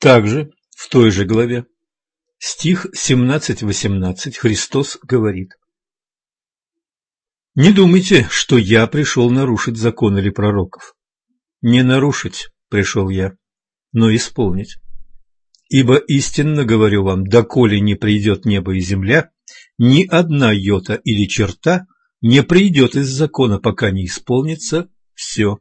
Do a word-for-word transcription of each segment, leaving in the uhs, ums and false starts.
Также в той же главе, стих семнадцать восемнадцать, Христос говорит: «Не думайте, что я пришел нарушить закон или пророков. Не нарушить пришел я, но исполнить. Ибо истинно говорю вам, доколе не придет небо и земля, ни одна йота или черта не придет из закона, пока не исполнится все».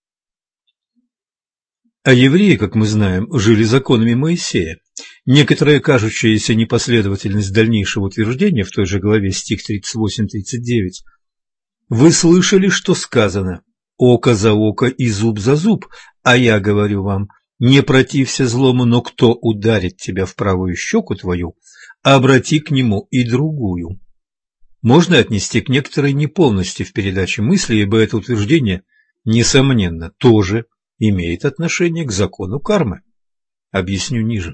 А евреи, как мы знаем, жили законами Моисея. Некоторая кажущаяся непоследовательность дальнейшего утверждения в той же главе, стих тридцать восемь тридцать девять. «Вы слышали, что сказано: око за око и зуб за зуб, а я говорю вам, не протився злому, но кто ударит тебя в правую щеку твою, обрати к нему и другую». Можно отнести к некоторой неполности в передаче мысли, ибо это утверждение, несомненно, тоже имеет отношение к закону кармы. Объясню ниже.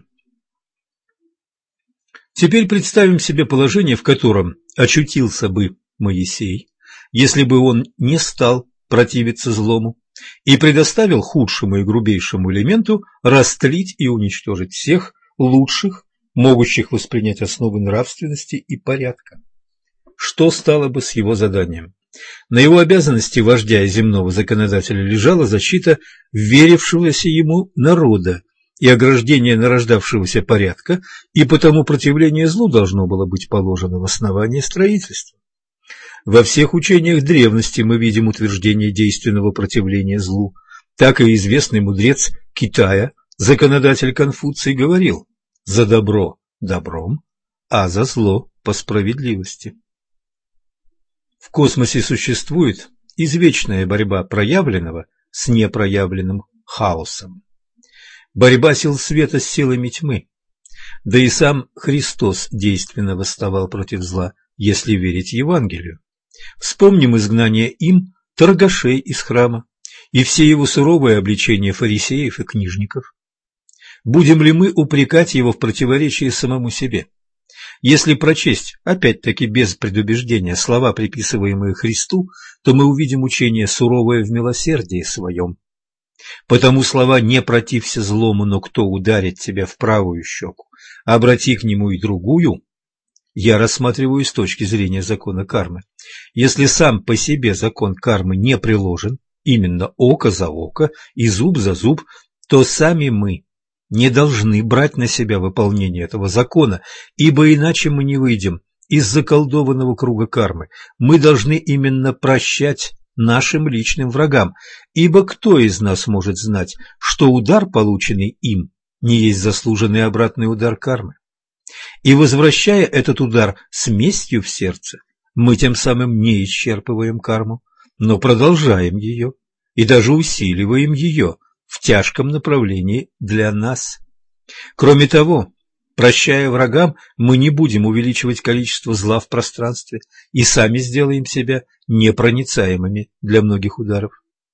Теперь представим себе положение, в котором очутился бы Моисей, если бы он не стал противиться злому и предоставил худшему и грубейшему элементу растлить и уничтожить всех лучших, могущих воспринять основы нравственности и порядка. Что стало бы с его заданием? На его обязанности вождя и земного законодателя лежала защита верившегося ему народа и ограждение нарождавшегося порядка, и потому противление злу должно было быть положено в основание строительства. Во всех учениях древности мы видим утверждение действенного противления злу. Так и известный мудрец Китая, законодатель Конфуций, говорил: «За добро добром, а за зло по справедливости». В космосе существует извечная борьба проявленного с непроявленным хаосом. Борьба сил света с силами тьмы. Да и сам Христос действенно восставал против зла, если верить Евангелию. Вспомним изгнание им торгашей из храма и все его суровые обличения фарисеев и книжников. Будем ли мы упрекать его в противоречии самому себе? Если прочесть, опять-таки без предубеждения, слова, приписываемые Христу, то мы увидим учение суровое в милосердии своем. Потому слова «не протився злому, но кто ударит тебя в правую щеку, обрати к нему и другую» я рассматриваю с точки зрения закона кармы. Если сам по себе закон кармы не приложен, именно око за око и зуб за зуб, то сами мы не должны брать на себя выполнение этого закона, ибо иначе мы не выйдем из заколдованного круга кармы. Мы должны именно прощать нашим личным врагам, ибо кто из нас может знать, что удар, полученный им, не есть заслуженный обратный удар кармы? И возвращая этот удар с местью в сердце, мы тем самым не исчерпываем карму, но продолжаем ее и даже усиливаем ее в тяжком направлении для нас. Кроме того, прощая врагам, мы не будем увеличивать количество зла в пространстве и сами сделаем себя непроницаемыми для многих ударов.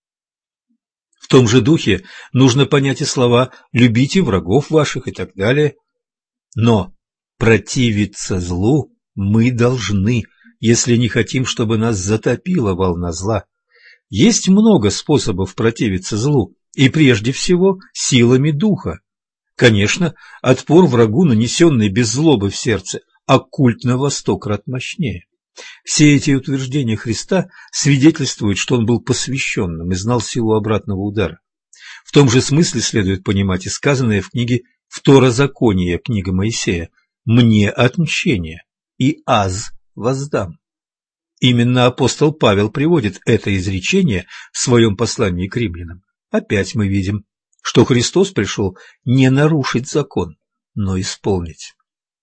В том же духе нужно понять и слова «любите врагов ваших» и так далее. Но противиться злу мы должны, если не хотим, чтобы нас затопила волна зла. Есть много способов противиться злу, и прежде всего силами духа. Конечно, отпор врагу, нанесенный без злобы в сердце, оккультно во сто крат мощнее. Все эти утверждения Христа свидетельствуют, что он был посвященным и знал силу обратного удара. В том же смысле следует понимать и сказанное в книге «Второзаконие», книга Моисея: «Мне отмщение, и аз воздам». Именно апостол Павел приводит это изречение в своем послании к римлянам. Опять мы видим, что Христос пришел не нарушить закон, но исполнить.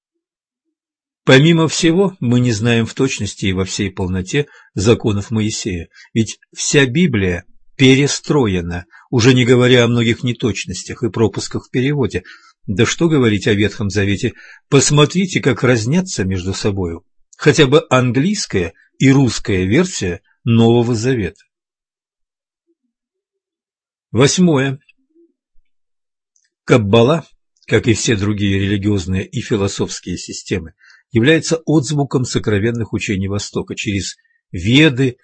Помимо всего, мы не знаем в точности и во всей полноте законов Моисея, ведь вся Библия перестроена, уже не говоря о многих неточностях и пропусках в переводе. Да что говорить о Ветхом Завете, посмотрите, как разнятся между собою хотя бы английская и русская версия Нового Завета. Восьмое. Каббала, как и все другие религиозные и философские системы, является отзвуком сокровенных учений Востока через Веды,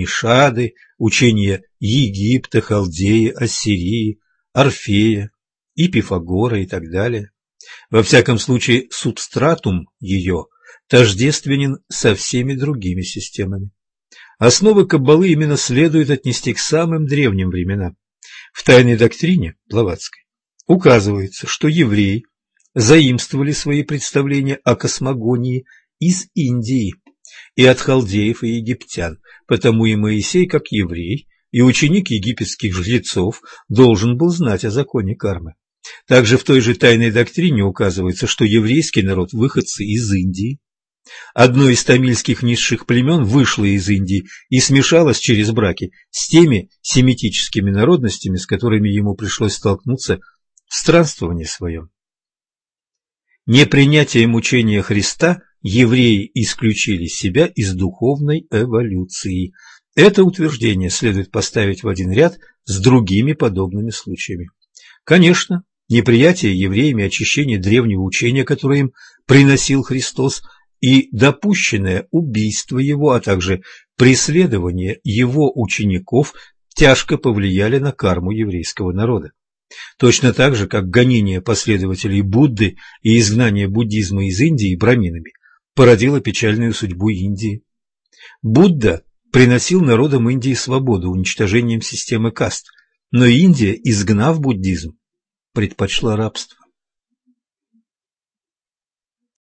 Упанишады, учения Египта, Халдеи, Ассирии, Орфея, и Пифагора и так далее. Во всяком случае, субстратум ее тождественен со всеми другими системами. Основы каббалы именно следует отнести к самым древним временам. В тайной доктрине Блаватской указывается, что евреи заимствовали свои представления о космогонии из Индии и от халдеев и египтян, потому и Моисей, как еврей и ученик египетских жрецов, должен был знать о законе кармы. Также в той же тайной доктрине указывается, что еврейский народ – выходцы из Индии. Одно из тамильских низших племен вышло из Индии и смешалось через браки с теми семитическими народностями, с которыми ему пришлось столкнуться в странствовании своем. Непринятием учения Христа евреи исключили себя из духовной эволюции. Это утверждение следует поставить в один ряд с другими подобными случаями. Конечно, неприятие евреями очищения древнего учения, которое им приносил Христос, и допущенное убийство его, а также преследование его учеников тяжко повлияли на карму еврейского народа. Точно так же, как гонение последователей Будды и изгнание буддизма из Индии браминами породило печальную судьбу Индии. Будда приносил народам Индии свободу уничтожением системы каст, но Индия, изгнав буддизм, предпочла рабство.